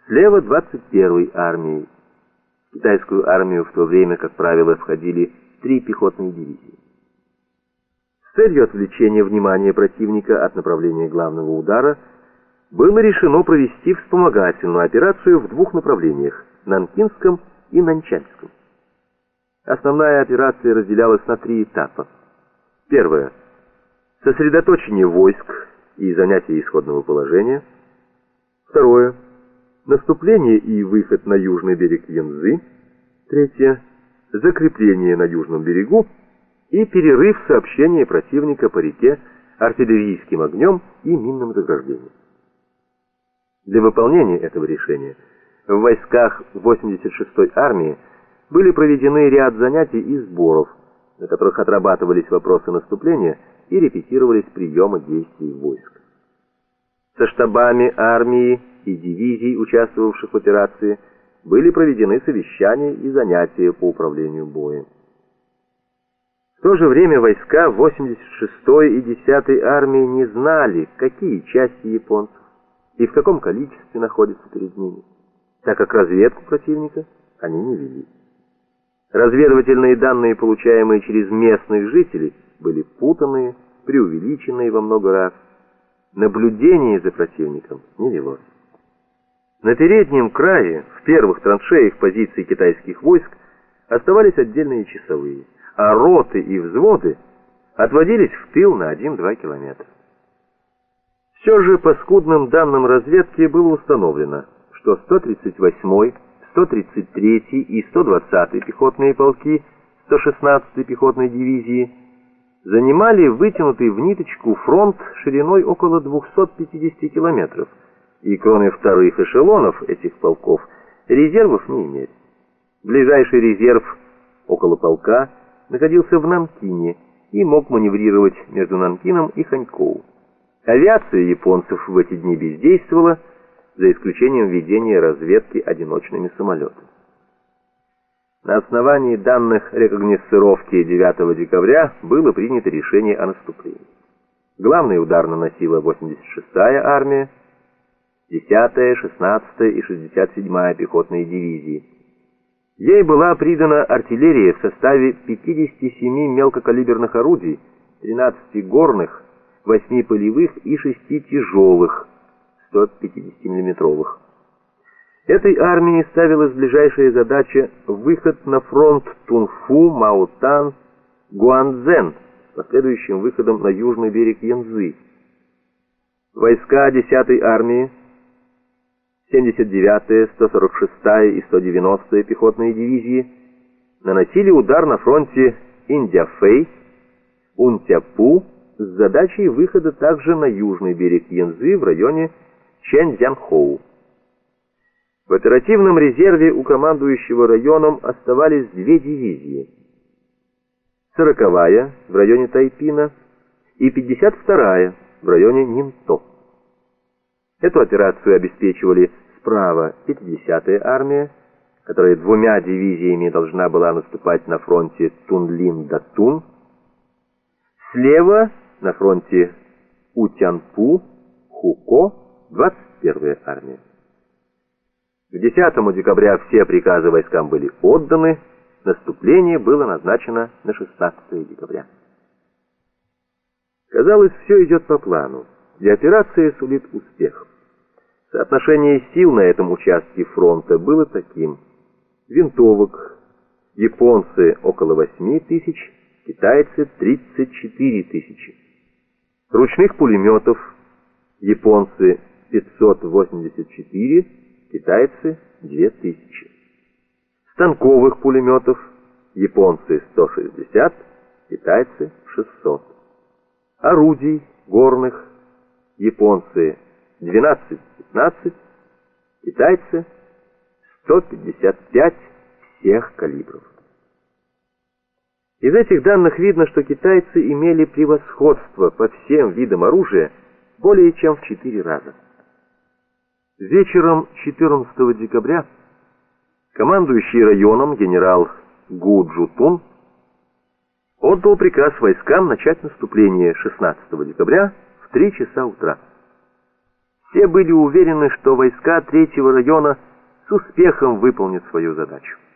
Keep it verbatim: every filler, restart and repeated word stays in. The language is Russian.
Слева двадцать первой армией. В китайскую армию в то время, как правило, входили три пехотные дивизии. С целью отвлечения внимания противника от направления главного удара было решено провести вспомогательную операцию в двух направлениях – Нанкинском и Наньчанском. Основная операция разделялась на три этапа. Первое – сосредоточение войск и занятие исходного положения. Второе – наступление и выход на южный берег Янцзы. Третье – закрепление на южном берегу и перерыв сообщения противника по реке артиллерийским огнем и минным заграждением. Для выполнения этого решения в войсках восемьдесят шестой армии были проведены ряд занятий и сборов, на которых отрабатывались вопросы наступления и репетировались приемы действий войск. Со штабами армии и дивизий, участвовавших в операции, были проведены совещания и занятия по управлению боем. В то же время войска восемьдесят шестой и десятой армии не знали, какие части японцев и в каком количестве находятся перед ними, так как разведку противника они не вели. Разведывательные данные, получаемые через местных жителей, были путанные, преувеличенные во много раз. Наблюдение за противником не велось. На переднем крае, в первых траншеях позиций китайских войск, оставались отдельные часовые, а роты и взводы отводились в тыл на один-два километра. Все же по скудным данным разведки было установлено, что сто тридцать восьмой, сто тридцать третий и сто двадцатый пехотные полки сто шестнадцатой пехотной дивизии занимали вытянутый в ниточку фронт шириной около двухсот пятидесяти километров, и кроме вторых эшелонов этих полков резервов не имели. Ближайший резерв около полка находился в Нанкине и мог маневрировать между Нанкином и Ханькоу. Авиация японцев в эти дни бездействовала, за исключением ведения разведки одиночными самолетами. На основании данных рекогносцировки девятого декабря было принято решение о наступлении. Главный удар наносила восемьдесят шестая армия, десятая, шестнадцатая и шестьдесят седьмая пехотные дивизии. Ей была придана артиллерия в составе пятидесяти семи мелкокалиберных орудий, тринадцати горных, восьми полевых и шести тяжелых сто пятидесятимиллиметровых. Этой армии ставилась ближайшая задача выход на фронт Тунфу, Маотан, Гуанцзэн с последующим выходом на южный берег Янцзы. Войска десятой армии, семьдесят девятая, сто сорок шестая и сто девяностая пехотные дивизии наносили удар на фронте Индяфэй, Унтяпу с задачей выхода также на южный берег Янцзы в районе Чэньцзянхоу. В оперативном резерве у командующего районом оставались две дивизии: сороковая в районе Тайпина и пятьдесят вторая в районе Нинто. Эту операцию обеспечивали справа пятидесятая армия, которая двумя дивизиями должна была наступать на фронте Тунлин-Датун, слева на фронте Утянпу, Хуко, двадцать первая армия. К десятому декабря все приказы войскам были отданы, наступление было назначено на шестнадцатое декабря. Казалось, все идет по плану, и операция сулит успех. Соотношение сил на этом участке фронта было таким: винтовок японцы около восьми тысяч, китайцы тридцать четыре тысячи. Ручных пулеметов японцы пятьсот восемьдесят четыре, китайцы две тысячи. Станковых пулеметов японцы сто шестьдесят, китайцы шестьсот. Орудий горных японцы двенадцать-пятнадцать, китайцы сто пятьдесят пять всех калибров. Из этих данных видно, что китайцы имели превосходство по всем видам оружия более чем в четыре раза. Вечером четырнадцатого декабря командующий районом генерал Гу Джутун отдал приказ войскам начать наступление шестнадцатого декабря в три часа утра. Все были уверены, что войска третьего района с успехом выполнят свою задачу.